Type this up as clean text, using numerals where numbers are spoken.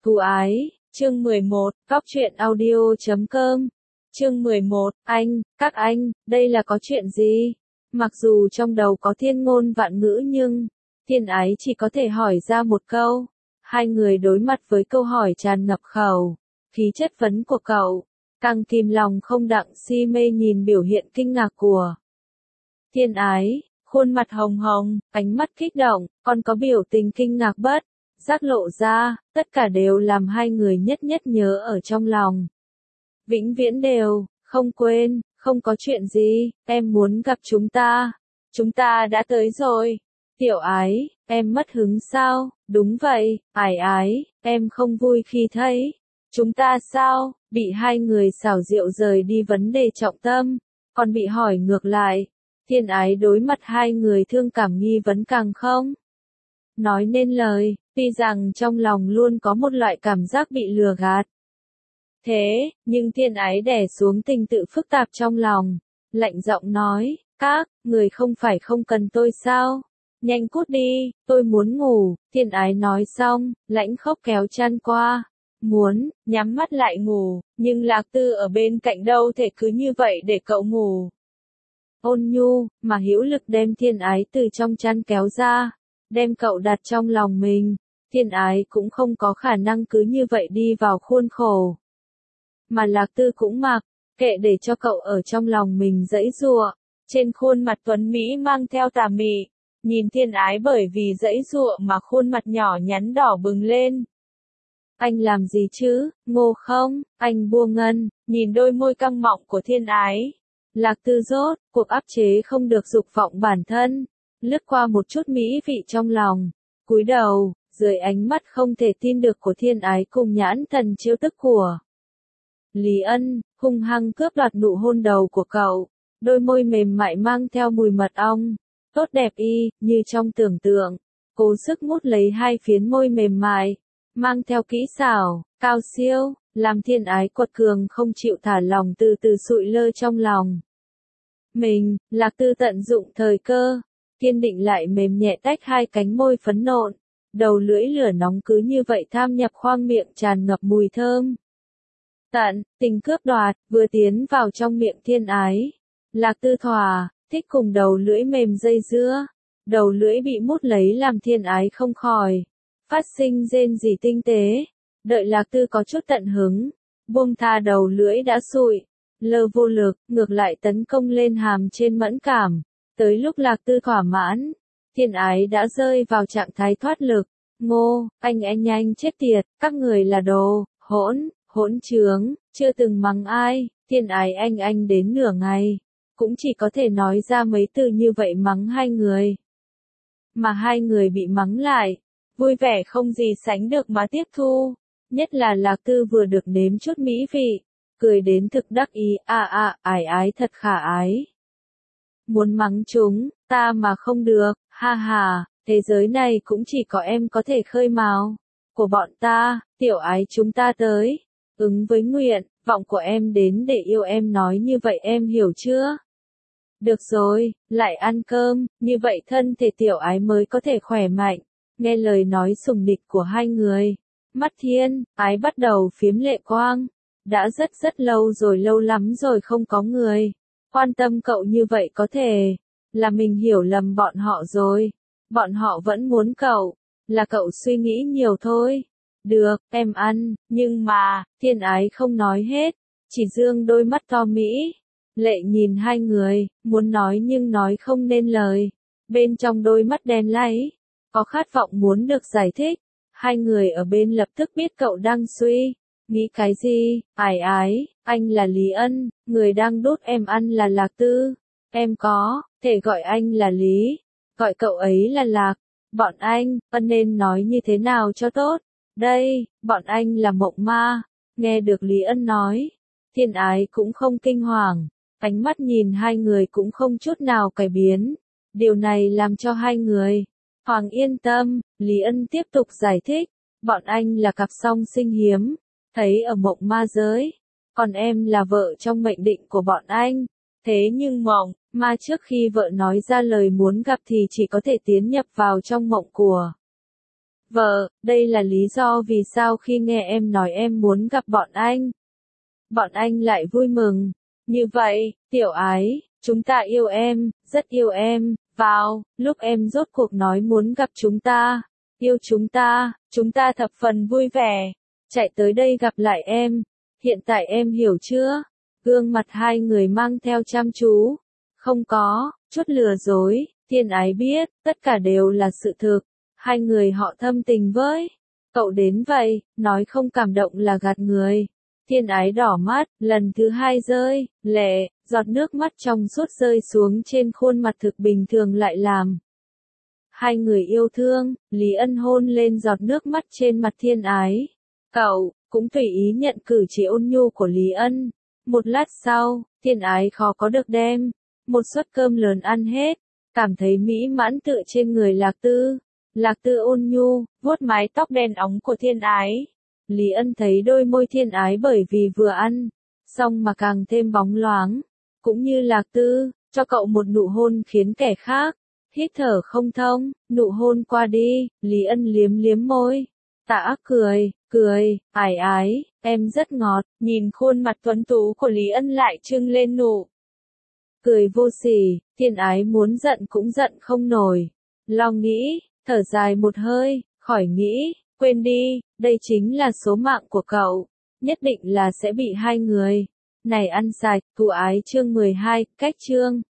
Thù ái, chương 11, Cóc truyện audio.com. Chương 11, các anh, đây là có chuyện gì? Mặc dù trong đầu có thiên ngôn vạn ngữ nhưng, Thiên Ái chỉ có thể hỏi ra một câu. Hai người đối mặt với câu hỏi tràn ngập khẩu, khí chất vấn của cậu, càng kìm lòng không đặng si mê nhìn biểu hiện kinh ngạc của Thiên Ái, khuôn mặt hồng hồng, ánh mắt kích động, còn có biểu tình kinh ngạc bất giác lộ ra, tất cả đều làm hai người nhất nhất nhớ ở trong lòng. Vĩnh viễn đều, không quên, không có chuyện gì, em muốn gặp chúng ta đã tới rồi. Tiểu Ái, em mất hứng sao? Đúng vậy, Ái, em không vui khi thấy chúng ta sao? Bị hai người xảo diệu rời đi vấn đề trọng tâm, còn bị hỏi ngược lại. Thiên Ái đối mặt hai người thương cảm nghi vấn càng không nói nên lời, tuy rằng trong lòng luôn có một loại cảm giác bị lừa gạt. Thế, nhưng Thiên Ái đè xuống tình tự phức tạp trong lòng, lạnh giọng nói, các người không phải không cần tôi sao? Nhanh cút đi, tôi muốn ngủ. Thiên Ái nói xong, lãnh khốc kéo chăn qua, muốn nhắm mắt lại ngủ, nhưng Lạc Tư ở bên cạnh đâu thể cứ như vậy để cậu ngủ. Ôn nhu, mà hữu lực đem Thiên Ái từ trong chăn kéo ra, đem cậu đặt trong lòng mình. Thiên Ái cũng không có khả năng cứ như vậy đi vào khuôn khổ. Mà Lạc Tư cũng mặc kệ để cho cậu ở trong lòng mình giãy giụa. Trên khuôn mặt tuấn Mỹ mang theo tà mị, nhìn Thiên Ái bởi vì giãy giụa mà khuôn mặt nhỏ nhắn đỏ bừng lên. Anh làm gì chứ, ngô không? Anh buông ngân, nhìn đôi môi căng mọng của Thiên Ái. Lạc Tư rốt cuộc áp chế không được dục vọng bản thân, lướt qua một chút mỹ vị trong lòng, cúi đầu, dưới ánh mắt không thể tin được của Thiên Ái cùng nhãn thần trêu tức của Lý Ân, hung hăng cướp đoạt nụ hôn đầu của cậu, đôi môi mềm mại mang theo mùi mật ong, tốt đẹp như trong tưởng tượng, cố sức mút lấy hai phiến môi mềm mại, mang theo kỹ xảo, cao siêu, làm Thiên Ái quật cường không chịu thả lòng từ từ sụi lơ trong lòng. Mình, Lạc Tư tận dụng thời cơ, kiên định lại mềm nhẹ tách hai cánh môi phấn nộn, đầu lưỡi lửa nóng cứ như vậy tham nhập khoang miệng tràn ngập mùi thơm. Tận tình cướp đoạt, vừa tiến vào trong miệng Thiên Ái. Lạc Tư thỏa thích cùng đầu lưỡi mềm dây dưa, đầu lưỡi bị mút lấy làm Thiên Ái không khỏi phát sinh rên rỉ tinh tế. Đợi Lạc Tư có chút tận hứng, buông tha đầu lưỡi đã sụi lơ vô lực, ngược lại tấn công lên hàm trên mẫn cảm. Tới lúc Lạc Tư thỏa mãn, Thiên Ái đã rơi vào trạng thái thoát lực. Ngô, anh nhanh chết tiệt, các người là đồ hỗn trướng, chưa từng mắng ai. Thiên Ái anh đến nửa ngày, cũng chỉ có thể nói ra mấy từ như vậy mắng hai người. Mà hai người bị mắng lại, vui vẻ không gì sánh được mà tiếp thu. Nhất là Lạc Tư vừa được nếm chút mỹ vị, cười đến thực đắc ý, Ái thật khả ái. Muốn mắng chúng ta mà không được, ha ha, thế giới này cũng chỉ có em có thể khơi mào của bọn ta. Tiểu Ái chúng ta tới, ứng với nguyện vọng của em đến để yêu em, nói như vậy em hiểu chưa? Được rồi, lại ăn cơm, như vậy thân thể Tiểu Ái mới có thể khỏe mạnh. Nghe lời nói sủng nịch của hai người, mắt Thiên Ái bắt đầu phiếm lệ quang. Đã rất lâu rồi, lâu lắm rồi không có người quan tâm cậu như vậy, có thể là mình hiểu lầm bọn họ rồi. Bọn họ vẫn muốn cậu, là cậu suy nghĩ nhiều thôi. Được, em ăn, nhưng mà, Thiên Ái không nói hết, chỉ dương đôi mắt to mỹ lệ nhìn hai người, muốn nói nhưng nói không nên lời. Bên trong đôi mắt đen láy, có khát vọng muốn được giải thích. Hai người ở bên lập tức biết cậu đang suy nghĩ cái gì. Ái, anh là Lý Ân, người đang đút em ăn là Lạc Tư. Em có thể gọi anh là Lý, gọi cậu ấy là Lạc. Bọn anh nên nói như thế nào cho tốt? Đây, bọn anh là mộng ma. Nghe được Lý Ân nói, Thiên Ái cũng không kinh hoàng, ánh mắt nhìn hai người cũng không chút nào cải biến. Điều này làm cho hai người Hoàng yên tâm. Lý Ân tiếp tục giải thích, bọn anh là cặp song sinh hiếm, thấy ở mộng ma giới, còn em là vợ trong mệnh định của bọn anh. Thế nhưng mộng ma trước khi vợ nói ra lời muốn gặp thì chỉ có thể tiến nhập vào trong mộng của Vợ, đây là lý do vì sao khi nghe em nói em muốn gặp bọn anh lại vui mừng. Như vậy, tiểu ái, chúng ta yêu em, rất yêu em, vào, lúc em rốt cuộc nói muốn gặp chúng ta, yêu chúng ta thập phần vui vẻ, chạy tới đây gặp lại em. Hiện tại em hiểu chưa? Gương mặt hai người mang theo chăm chú. Không có, chút lừa dối, Thiên Ái biết, tất cả đều là sự thực. Hai người họ thâm tình với cậu đến vậy, nói không cảm động là gạt người. Thiên Ái đỏ mắt, lần thứ hai rơi, lệ, giọt nước mắt trong suốt rơi xuống trên khuôn mặt thực bình thường lại làm. Hai người yêu thương, Lý Ân hôn lên giọt nước mắt trên mặt Thiên Ái. Cậu, cũng tùy ý nhận cử chỉ ôn nhu của Lý Ân. Một lát sau, Thiên Ái khó có được đem một suất cơm lớn ăn hết, cảm thấy mỹ mãn tựa trên người Lạc Tư. Lạc Tư ôn nhu, vuốt mái tóc đen óng của Thiên Ái. Lý Ân thấy đôi môi Thiên Ái bởi vì vừa ăn, xong mà càng thêm bóng loáng. Cũng như Lạc Tư, cho cậu một nụ hôn khiến kẻ khác hít thở không thông, nụ hôn qua đi, Lý Ân liếm liếm môi. Tạ Ác cười, ái ái, em rất ngọt, nhìn khuôn mặt tuấn tú của Lý Ân lại trưng lên nụ cười vô sỉ, Thiên Ái muốn giận cũng giận không nổi. Lo nghĩ, thở dài một hơi, khỏi nghĩ, quên đi, đây chính là số mạng của cậu, nhất định là sẽ bị hai người này ăn sạch. Thụ ái chương 12, cách chương